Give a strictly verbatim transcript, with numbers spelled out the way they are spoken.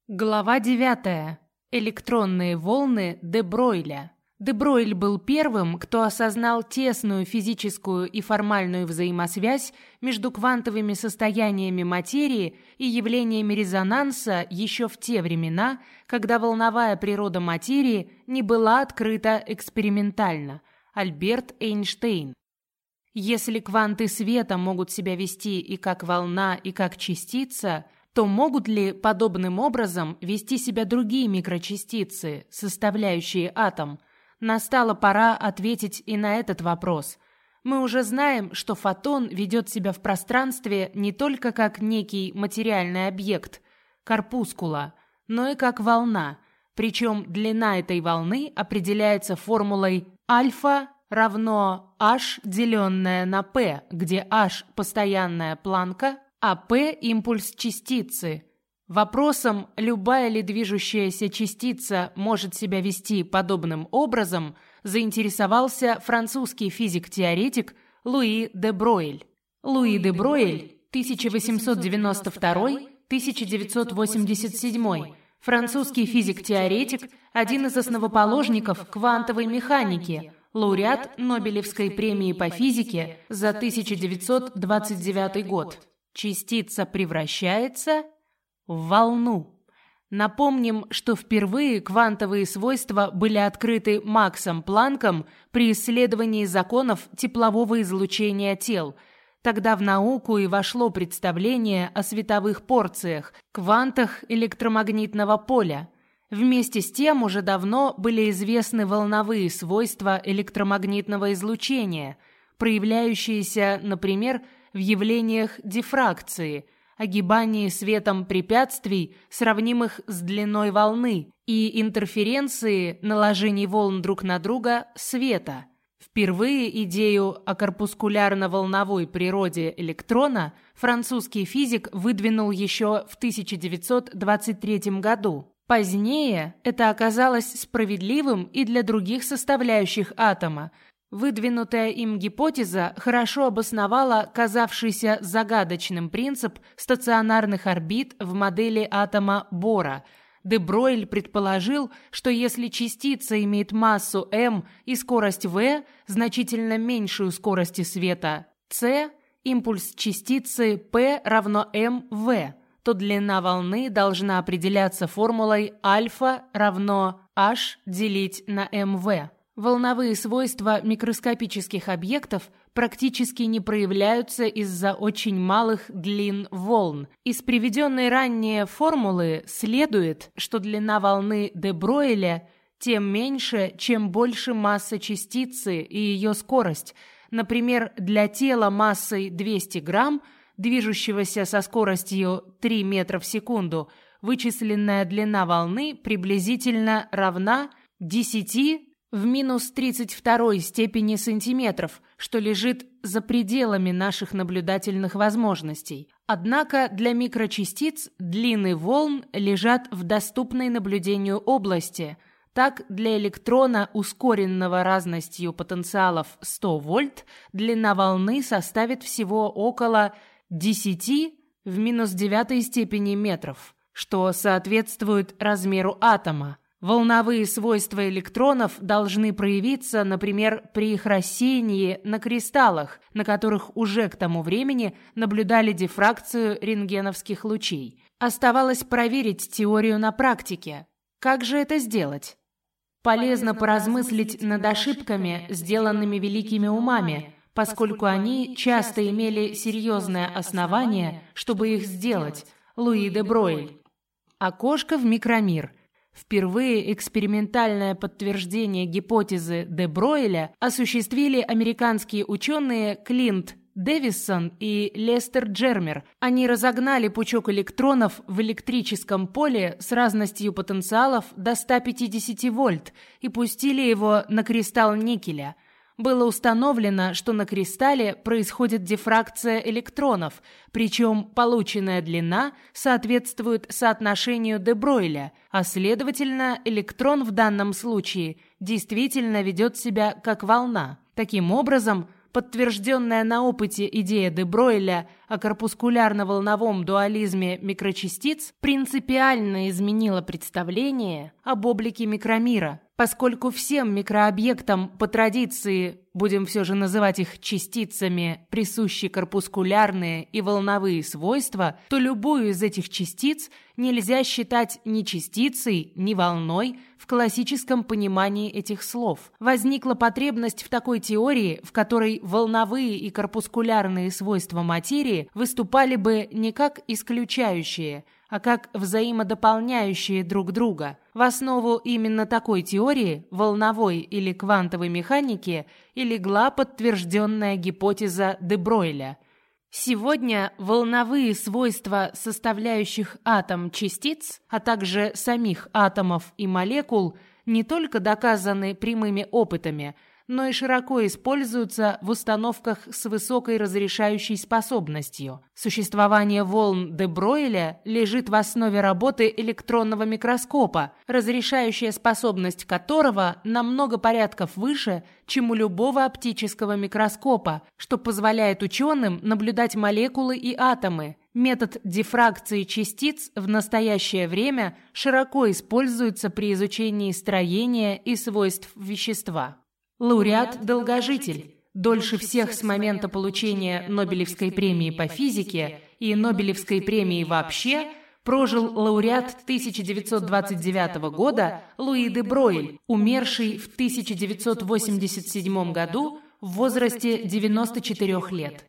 Глава девятая. Электронные волны де Бройля. Де Бройль был первым, кто осознал тесную физическую и формальную взаимосвязь между квантовыми состояниями материи и явлениями резонанса еще в те времена, когда волновая природа материи не была открыта экспериментально. Альберт Эйнштейн. Если кванты света могут себя вести и как волна, и как частица, то могут ли подобным образом вести себя другие микрочастицы, составляющие атом? Настала пора ответить и на этот вопрос. Мы уже знаем, что фотон ведет себя в пространстве не только как некий материальный объект, корпускула, но и как волна, причем длина этой волны определяется формулой альфа равно h, деленное на p, где h – постоянная планка, а p – импульс частицы. Вопросом, любая ли движущаяся частица может себя вести подобным образом, заинтересовался французский физик-теоретик Луи де Бройль. Луи де Бройль, тысяча восемьсот девяносто второй — тысяча девятьсот восемьдесят седьмой, французский физик-теоретик, один из основоположников квантовой механики, лауреат Нобелевской премии по физике за тысяча девятьсот двадцать девятый год. Частица превращается в волну. Напомним, что впервые квантовые свойства были открыты Максом Планком при исследовании законов теплового излучения тел. Тогда в науку и вошло представление о световых порциях, квантах электромагнитного поля. Вместе с тем уже давно были известны волновые свойства электромагнитного излучения, проявляющиеся, например, в явлениях дифракции, огибании светом препятствий, сравнимых с длиной волны, и интерференции наложений волн друг на друга света. Впервые идею о корпускулярно-волновой природе электрона французский физик выдвинул еще в тысяча девятьсот двадцать третьем году. Позднее это оказалось справедливым и для других составляющих атома. Выдвинутая им гипотеза хорошо обосновала казавшийся загадочным принцип стационарных орбит в модели атома Бора. Де Бройль предположил, что если частица имеет массу m и скорость v, значительно меньшую скорости света c, импульс частицы p равно mv, то длина волны должна определяться формулой альфа равно h делить на mv. Волновые свойства микроскопических объектов практически не проявляются из-за очень малых длин волн. Из приведенной ранее формулы следует, что длина волны де Бройля тем меньше, чем больше масса частицы и ее скорость. Например, для тела массой двести грамм, движущегося со скоростью три метра в секунду, вычисленная длина волны приблизительно равна десяти в минус тридцать второй степени сантиметров, что лежит за пределами наших наблюдательных возможностей. Однако для микрочастиц длины волн лежат в доступной наблюдению области. Так, для электрона, ускоренного разностью потенциалов сто вольт, длина волны составит всего около десяти в минус девятой степени метров, что соответствует размеру атома. Волновые свойства электронов должны проявиться, например, при их рассеянии на кристаллах, на которых уже к тому времени наблюдали дифракцию рентгеновских лучей. Оставалось проверить теорию на практике. Как же это сделать? Полезно поразмыслить над ошибками, сделанными великими умами, поскольку они часто имели серьезное основание, чтобы их сделать. Луи де Бройль. Окошко в микромир. Впервые экспериментальное подтверждение гипотезы де Бройля осуществили американские ученые Клинт Дэвисон и Лестер Джермер. Они разогнали пучок электронов в электрическом поле с разностью потенциалов до ста пятидесяти вольт и пустили его на кристалл никеля. Было установлено, что на кристалле происходит дифракция электронов, причем полученная длина соответствует соотношению де Бройля, а следовательно, электрон в данном случае действительно ведет себя как волна. Таким образом, подтвержденная на опыте идея де Бройля о корпускулярно-волновом дуализме микрочастиц принципиально изменила представление об облике микромира, поскольку всем микрообъектам по традиции, будем все же называть их частицами, присущи корпускулярные и волновые свойства, то любую из этих частиц нельзя считать ни частицей, ни волной в классическом понимании этих слов. Возникла потребность в такой теории, в которой волновые и корпускулярные свойства материи выступали бы не как исключающие, а как взаимодополняющие друг друга. В основу именно такой теории, волновой или квантовой механики, и легла подтвержденная гипотеза де Бройля. Сегодня волновые свойства составляющих атом частиц, а также самих атомов и молекул, не только доказаны прямыми опытами, но и широко используются в установках с высокой разрешающей способностью. Существование волн де Бройля лежит в основе работы электронного микроскопа, разрешающая способность которого на много порядков выше, чем у любого оптического микроскопа, что позволяет ученым наблюдать молекулы и атомы. Метод дифракции частиц в настоящее время широко используется при изучении строения и свойств вещества. Лауреат-долгожитель. Дольше всех с момента получения Нобелевской премии по физике и Нобелевской премии вообще прожил лауреат тысяча девятьсот двадцать девятого года Луи де Бройль, умерший в тысяча девятьсот восемьдесят седьмом году в возрасте девяноста четырёх лет.